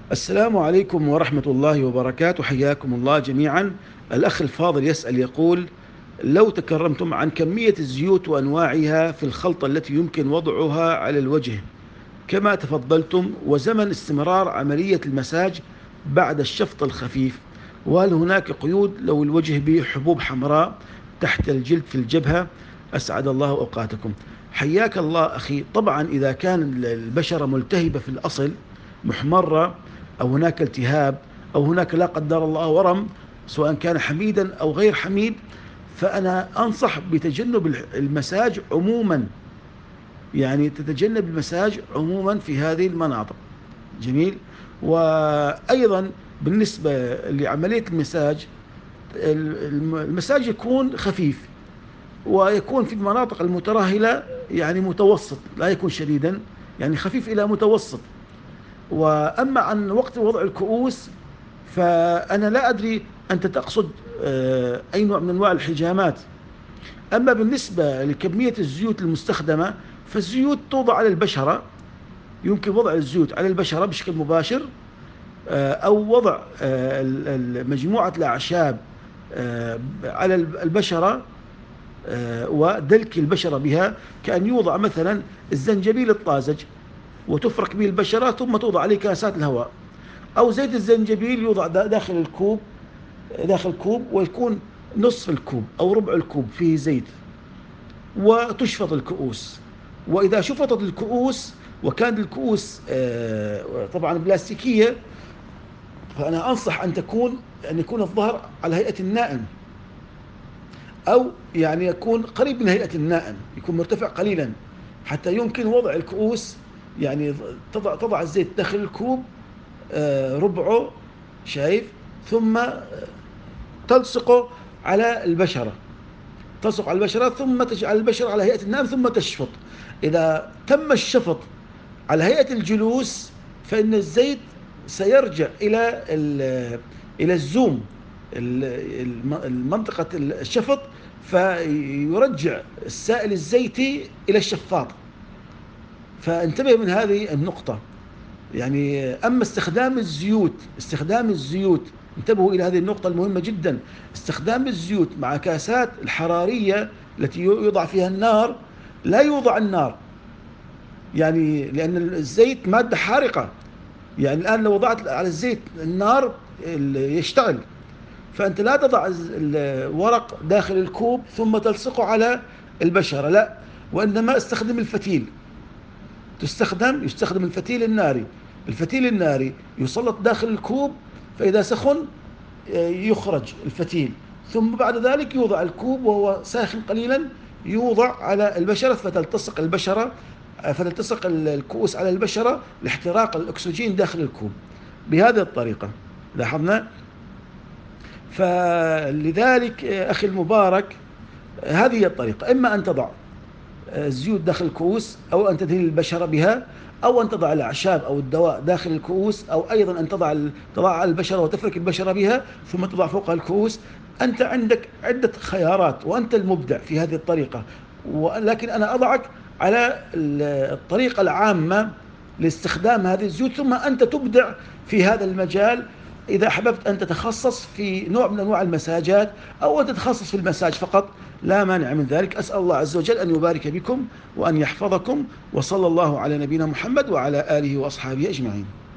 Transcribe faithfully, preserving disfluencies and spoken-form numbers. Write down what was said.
السلام عليكم ورحمة الله وبركاته، حياكم الله جميعا. الأخ الفاضل يسأل يقول: لو تكرمتم عن كمية الزيوت وأنواعها في الخلطة التي يمكن وضعها على الوجه كما تفضلتم، وزمن استمرار عملية المساج بعد الشفط الخفيف، وهل هناك قيود لو الوجه به حبوب حمراء تحت الجلد في الجبهة؟ أسعد الله أوقاتكم. حياك الله أخي. طبعا إذا كان البشرة ملتهبة في الأصل، محمرة، أو هناك التهاب، أو هناك لا قدر الله ورم، سواء كان حميدا أو غير حميد، فأنا أنصح بتجنب المساج عموما. يعني تتجنب المساج عموما في هذه المناطق. جميل. وأيضا بالنسبة لعملية المساج، المساج يكون خفيف، ويكون في المناطق المترهلة يعني متوسط، لا يكون شديدا، يعني خفيف إلى متوسط. وأما عن وقت وضع الكؤوس، فأنا لا أدري أنت تقصد آه، أي نوع من أنواع الحجامات. أما بالنسبة لكمية الزيوت المستخدمة، فالزيوت توضع على البشرة. يمكن وضع الزيوت على البشرة بشكل مباشر، آه، أو وضع آه، مجموعة الأعشاب آه، على البشرة، آه، ودلك البشرة بها، كأن يوضع مثلا الزنجبيل الطازج وتفرك به البشرة ثم توضع عليه كاسات الهواء، أو زيت الزنجبيل يوضع داخل الكوب، داخل كوب، ويكون نصف الكوب أو ربع الكوب فيه زيت، وتشفط الكؤوس. وإذا شفطت الكؤوس وكانت الكؤوس آه، طبعا بلاستيكية، فأنا أنصح أن تكون أن يكون الظهر على هيئة النائم، أو يعني يكون قريب من هيئة النائم، يكون مرتفع قليلا، حتى يمكن وضع الكؤوس. يعني تضع تضع الزيت داخل الكوب آه، ربعه، شايف، ثم تلصقه على البشرة، تلصق على البشرة ثم تجعل البشرة على هيئة النائم ثم تشفط. إذا تم الشفط على هيئة الجلوس، فإن الزيت سيرجع إلى إلى الزوم، المنطقة الشفط، فيرجع السائل الزيتي إلى الشفاط. فانتبه من هذه النقطة. يعني أما استخدام الزيوت، استخدام الزيوت انتبهوا إلى هذه النقطة المهمة جدا. استخدام الزيوت مع كاسات الحرارية التي يوضع فيها النار، لا يوضع النار، يعني لأن الزيت مادة حارقة. يعني الآن لو وضعت على الزيت النار يشتعل. فأنت لا تضع الورق داخل الكوب ثم تلصقه على البشرة، لا، وإنما استخدم الفتيل. تستخدم يستخدم الفتيل الناري. الفتيل الناري يسلط داخل الكوب، فإذا سخن يخرج الفتيل، ثم بعد ذلك يوضع الكوب وهو ساخن قليلا، يوضع على البشرة، فتلتصق البشرة فتلتصق الكؤوس على البشرة لاحتراق الأكسجين داخل الكوب بهذه الطريقة. لاحظنا. فلذلك أخي المبارك، هذه هي الطريقة: إما أن تضع الزيوت داخل الكؤوس، أو أن تدهن البشرة بها، أو أن تضع الأعشاب أو الدواء داخل الكؤوس، أو أيضا أن تضع تضع على البشرة وتفرك البشرة بها ثم تضع فوقها الكؤوس. أنت عندك عدة خيارات، وأنت المبدع في هذه الطريقة، ولكن أنا أضعك على الطريقة العامة لاستخدام هذه الزيوت، ثم أنت تبدع في هذا المجال. إذا أحببت أن تتخصص في نوع من أنواع المساجات، أو أن تتخصص في المساج فقط، لا مانع من ذلك. أسأل الله عز وجل أن يبارك بكم وأن يحفظكم، وصلى الله على نبينا محمد وعلى آله وأصحابه أجمعين.